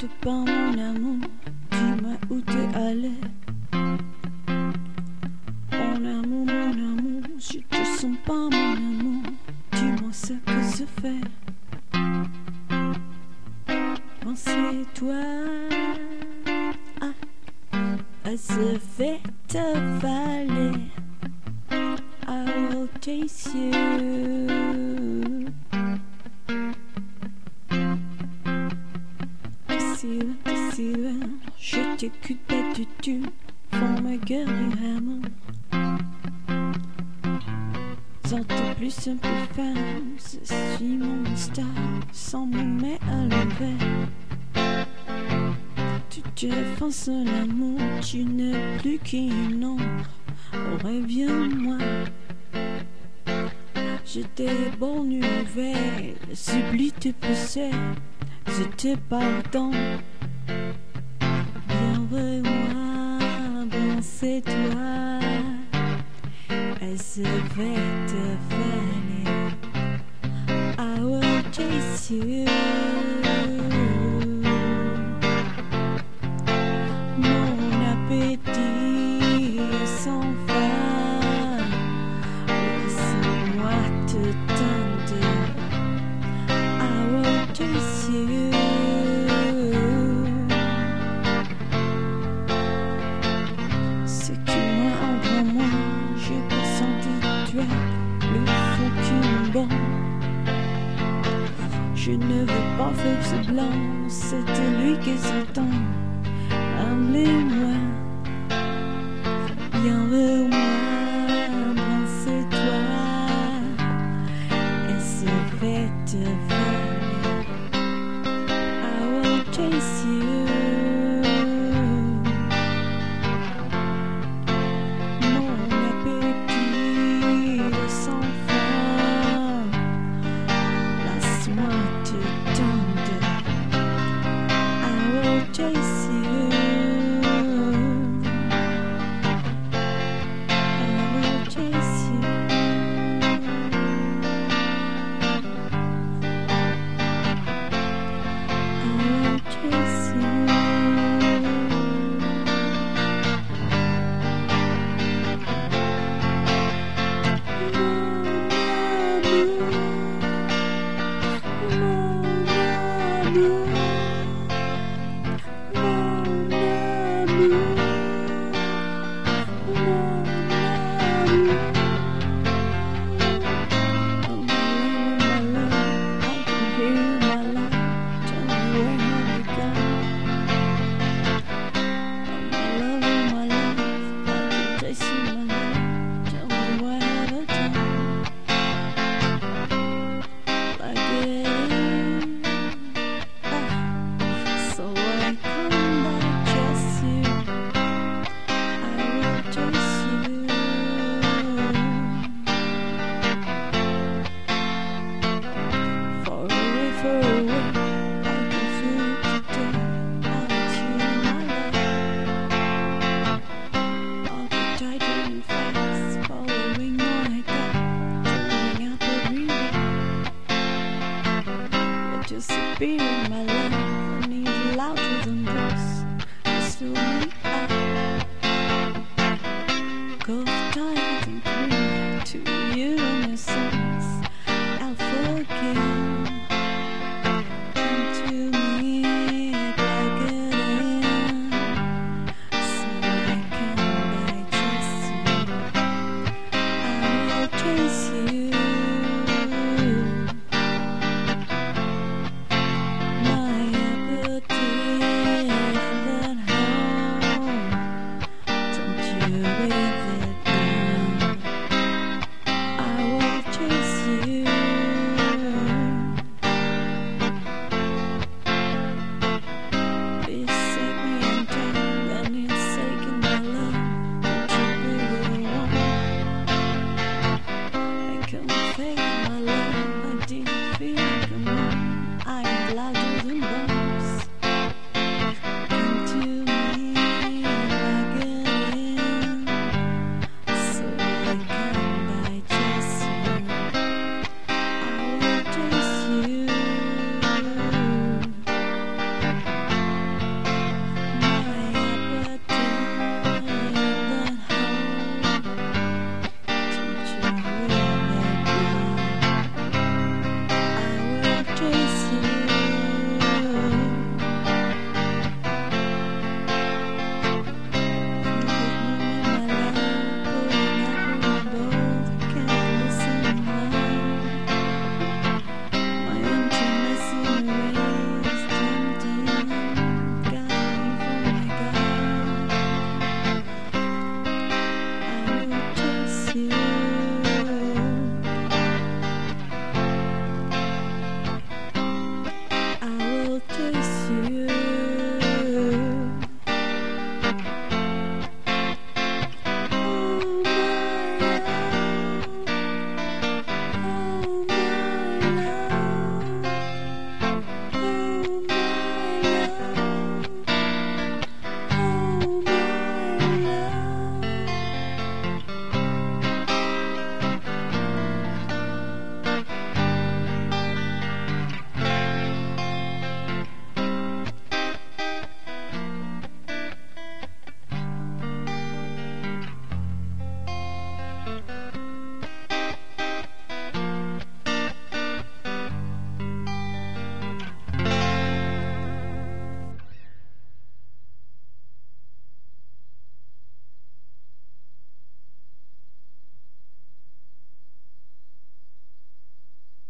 te pas mon amour, dis-moi où t'es allé. Mon amour, je te sens pas mon amour, dis-moi ce que je fais. Pensez-toi, je vais t'avaler. I will chase you. Décide, je t'écoute pas du tout. Faut me guérir amour. J'entends plus simple femme, je suis mon star, sans me mettre à l'envers. Tu te défenses l'amour, tu n'es plus qu'une ombre. Oh, reviens-moi. J'ai des bonnes nouvelles, j'oublie tes passés, je te pardonne. Viens vers moi, bon c'est toi, et je vais te faire. I will chase you. Mon appétit est sans fin, laisse-moi te tendre. I will chase you. Ce qui moi entre moi, j'ai pressenti tu es plus fou qu'une bombe. Je ne veux pas faire semblant, c'était lui que j'attends. Amenez-moi, viens vers moi, bon c'est toi, et je vais te faire. I will chase you. Mon appétit est sans fin, laisse-moi te tendre. I will chase you. Just a beat in my life, I need louder than this. Just fill me up, 'cause time and three.